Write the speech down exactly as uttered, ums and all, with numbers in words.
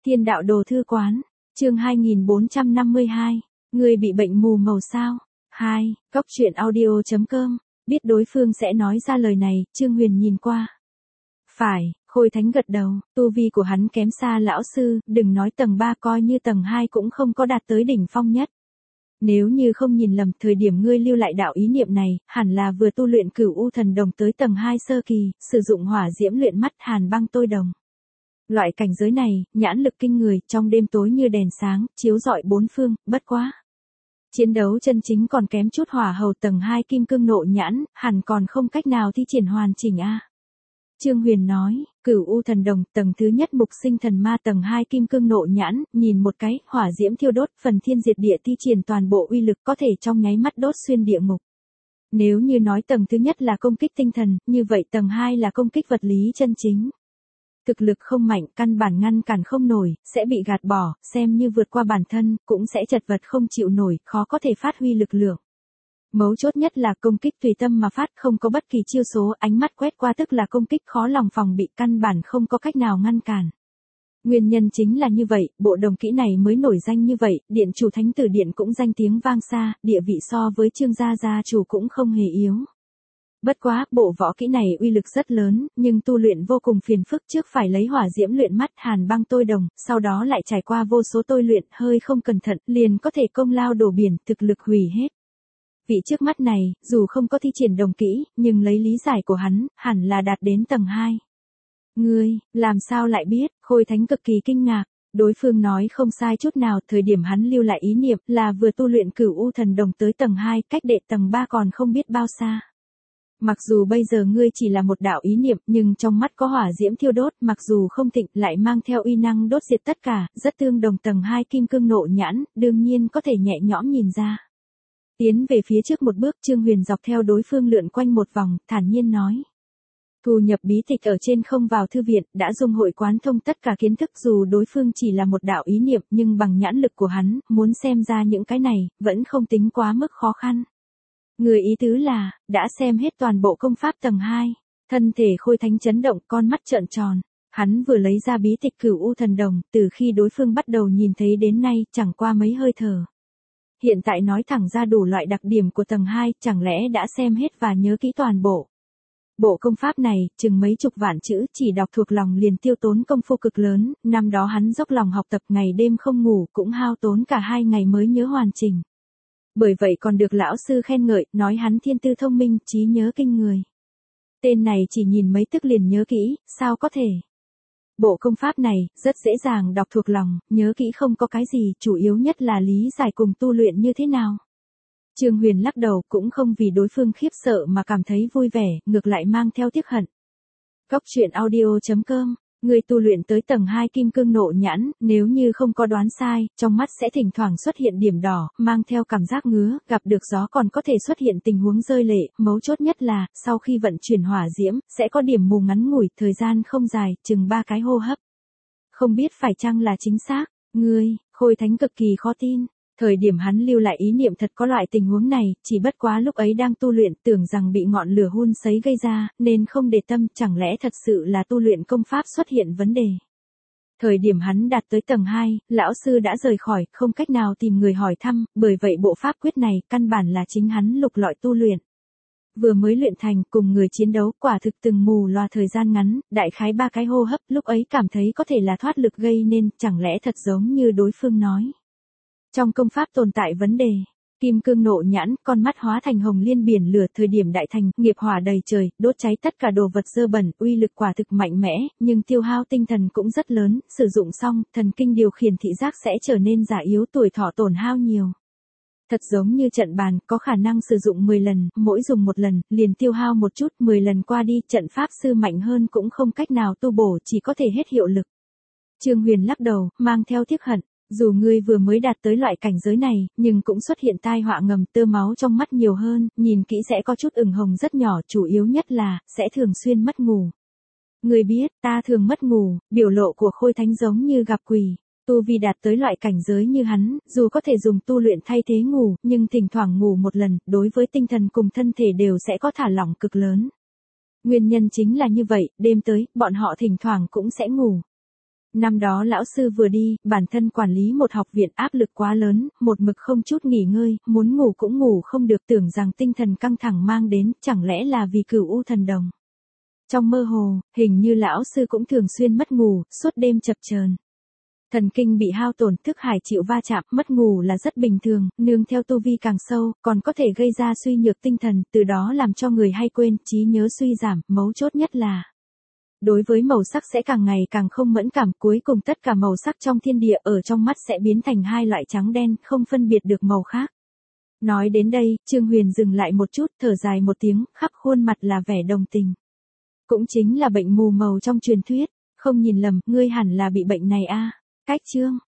Thiên đạo đồ thư quán, chương hai nghìn bốn trăm năm mươi hai, người bị bệnh mù màu sao? hai, Cóc truyện audio chấm com, biết đối phương sẽ nói ra lời này, Trương Huyền nhìn qua. Phải, Khôi Thánh gật đầu, tu vi của hắn kém xa lão sư, đừng nói tầng ba coi như tầng hai cũng không có đạt tới đỉnh phong nhất. Nếu như không nhìn lầm, thời điểm ngươi lưu lại đạo ý niệm này, hẳn là vừa tu luyện Cửu U Thần Đồng tới tầng hai sơ kỳ, sử dụng hỏa diễm luyện mắt hàn băng tôi đồng. Loại cảnh giới này, nhãn lực kinh người, trong đêm tối như đèn sáng, chiếu rọi bốn phương, bất quá. Chiến đấu chân chính còn kém chút hỏa hầu tầng hai kim cương nộ nhãn, hẳn còn không cách nào thi triển hoàn chỉnh a. Trương Huyền nói, Cửu U Thần Đồng, tầng thứ nhất mục sinh thần ma tầng hai kim cương nộ nhãn, nhìn một cái, hỏa diễm thiêu đốt, phần thiên diệt địa thi triển toàn bộ uy lực có thể trong nháy mắt đốt xuyên địa ngục. Nếu như nói tầng thứ nhất là công kích tinh thần, như vậy tầng hai là công kích vật lý chân chính. Thực lực không mạnh, căn bản ngăn cản không nổi, sẽ bị gạt bỏ, xem như vượt qua bản thân, cũng sẽ chật vật không chịu nổi, khó có thể phát huy lực lượng. Mấu chốt nhất là công kích tùy tâm mà phát, không có bất kỳ chiêu số, ánh mắt quét qua tức là công kích khó lòng phòng bị, căn bản không có cách nào ngăn cản. Nguyên nhân chính là như vậy, bộ đồng kỹ này mới nổi danh như vậy, điện chủ thánh tử điện cũng danh tiếng vang xa, địa vị so với Trương gia gia chủ cũng không hề yếu. Bất quá, bộ võ kỹ này uy lực rất lớn, nhưng tu luyện vô cùng phiền phức, trước phải lấy hỏa diễm luyện mắt hàn băng tôi đồng, sau đó lại trải qua vô số tôi luyện, hơi không cẩn thận, liền có thể công lao đổ biển, thực lực hủy hết. Vị trước mắt này, dù không có thi triển đồng kỹ, nhưng lấy lý giải của hắn, hẳn là đạt đến tầng hai. Ngươi, làm sao lại biết? Khôi Thánh cực kỳ kinh ngạc. Đối phương nói không sai chút nào, thời điểm hắn lưu lại ý niệm là vừa tu luyện Cửu U Thần Đồng tới tầng hai, cách đệ tầng ba còn không biết bao xa. Mặc dù bây giờ ngươi chỉ là một đạo ý niệm, nhưng trong mắt có hỏa diễm thiêu đốt, mặc dù không thịnh, lại mang theo uy năng đốt diệt tất cả, rất tương đồng tầng hai kim cương nộ nhãn, đương nhiên có thể nhẹ nhõm nhìn ra. Tiến về phía trước một bước, Trương Huyền dọc theo đối phương lượn quanh một vòng, thản nhiên nói. Thu nhập bí tịch ở trên không vào thư viện, đã dung hội quán thông tất cả kiến thức, dù đối phương chỉ là một đạo ý niệm, nhưng bằng nhãn lực của hắn, muốn xem ra những cái này, vẫn không tính quá mức khó khăn. Người ý tứ là, đã xem hết toàn bộ công pháp tầng hai, thân thể Khôi Thánh chấn động, con mắt trợn tròn. Hắn vừa lấy ra bí tịch Cửu U Thần Đồng, từ khi đối phương bắt đầu nhìn thấy đến nay, chẳng qua mấy hơi thở. Hiện tại nói thẳng ra đủ loại đặc điểm của tầng hai, chẳng lẽ đã xem hết và nhớ kỹ toàn bộ. Bộ công pháp này, chừng mấy chục vạn chữ, chỉ đọc thuộc lòng liền tiêu tốn công phu cực lớn, năm đó hắn dốc lòng học tập ngày đêm không ngủ, cũng hao tốn cả hai ngày mới nhớ hoàn chỉnh. Bởi vậy còn được lão sư khen ngợi, nói hắn thiên tư thông minh, trí nhớ kinh người. Tên này chỉ nhìn mấy tức liền nhớ kỹ, sao có thể? Bộ công pháp này, rất dễ dàng đọc thuộc lòng, nhớ kỹ không có cái gì, chủ yếu nhất là lý giải cùng tu luyện như thế nào. Trương Huyền lắc đầu, cũng không vì đối phương khiếp sợ mà cảm thấy vui vẻ, ngược lại mang theo tiếc hận. Cóc truyện audio chấm com, người tu luyện tới tầng hai kim cương nộ nhãn, nếu như không có đoán sai, trong mắt sẽ thỉnh thoảng xuất hiện điểm đỏ, mang theo cảm giác ngứa, gặp được gió còn có thể xuất hiện tình huống rơi lệ, mấu chốt nhất là, sau khi vận chuyển hỏa diễm, sẽ có điểm mù ngắn ngủi, thời gian không dài, chừng ba cái hô hấp. Không biết phải chăng là chính xác, ngươi, Khôi Thánh cực kỳ khó tin. Thời điểm hắn lưu lại ý niệm thật có loại tình huống này, chỉ bất quá lúc ấy đang tu luyện, tưởng rằng bị ngọn lửa hun sấy gây ra, nên không để tâm, chẳng lẽ thật sự là tu luyện công pháp xuất hiện vấn đề. Thời điểm hắn đạt tới tầng hai, lão sư đã rời khỏi, không cách nào tìm người hỏi thăm, bởi vậy bộ pháp quyết này, căn bản là chính hắn lục lọi tu luyện. Vừa mới luyện thành, cùng người chiến đấu, quả thực từng mù loa thời gian ngắn, đại khái ba cái hô hấp, lúc ấy cảm thấy có thể là thoát lực gây nên, chẳng lẽ thật giống như đối phương nói. Trong công pháp tồn tại vấn đề, kim cương nộ nhãn, con mắt hóa thành hồng liên biển lửa, thời điểm đại thành, nghiệp hỏa đầy trời, đốt cháy tất cả đồ vật dơ bẩn, uy lực quả thực mạnh mẽ, nhưng tiêu hao tinh thần cũng rất lớn, sử dụng xong, thần kinh điều khiển thị giác sẽ trở nên già yếu, tuổi thọ tổn hao nhiều. Thật giống như trận bàn, có khả năng sử dụng mười lần, mỗi dùng một lần, liền tiêu hao một chút, mười lần qua đi, trận pháp sư mạnh hơn cũng không cách nào tu bổ, chỉ có thể hết hiệu lực. Trương Huyền lắc đầu, mang theo tiếc hận. Dù ngươi vừa mới đạt tới loại cảnh giới này, nhưng cũng xuất hiện tai họa ngầm, tơ máu trong mắt nhiều hơn, nhìn kỹ sẽ có chút ửng hồng rất nhỏ, chủ yếu nhất là, sẽ thường xuyên mất ngủ. Ngươi biết, ta thường mất ngủ, biểu lộ của Khôi Thánh giống như gặp quỷ. Tu vi đạt tới loại cảnh giới như hắn, dù có thể dùng tu luyện thay thế ngủ, nhưng thỉnh thoảng ngủ một lần, đối với tinh thần cùng thân thể đều sẽ có thả lỏng cực lớn. Nguyên nhân chính là như vậy, đêm tới, bọn họ thỉnh thoảng cũng sẽ ngủ. Năm đó lão sư vừa đi, bản thân quản lý một học viện áp lực quá lớn, một mực không chút nghỉ ngơi, muốn ngủ cũng ngủ không được, tưởng rằng tinh thần căng thẳng mang đến, chẳng lẽ là vì cửu u thần đồng. Trong mơ hồ, hình như lão sư cũng thường xuyên mất ngủ, suốt đêm chập chờn. Thần kinh bị hao tổn, thức hải chịu va chạm, mất ngủ là rất bình thường, nương theo tu vi càng sâu, còn có thể gây ra suy nhược tinh thần, từ đó làm cho người hay quên, trí nhớ suy giảm, mấu chốt nhất là đối với màu sắc sẽ càng ngày càng không mẫn cảm, cuối cùng tất cả màu sắc trong thiên địa ở trong mắt sẽ biến thành hai loại trắng đen, không phân biệt được màu khác. Nói đến đây, Trương Huyền dừng lại một chút, thở dài một tiếng, khắp khuôn mặt là vẻ đồng tình. Cũng chính là bệnh mù màu trong truyền thuyết, không nhìn lầm, ngươi hẳn là bị bệnh này a. Cách chương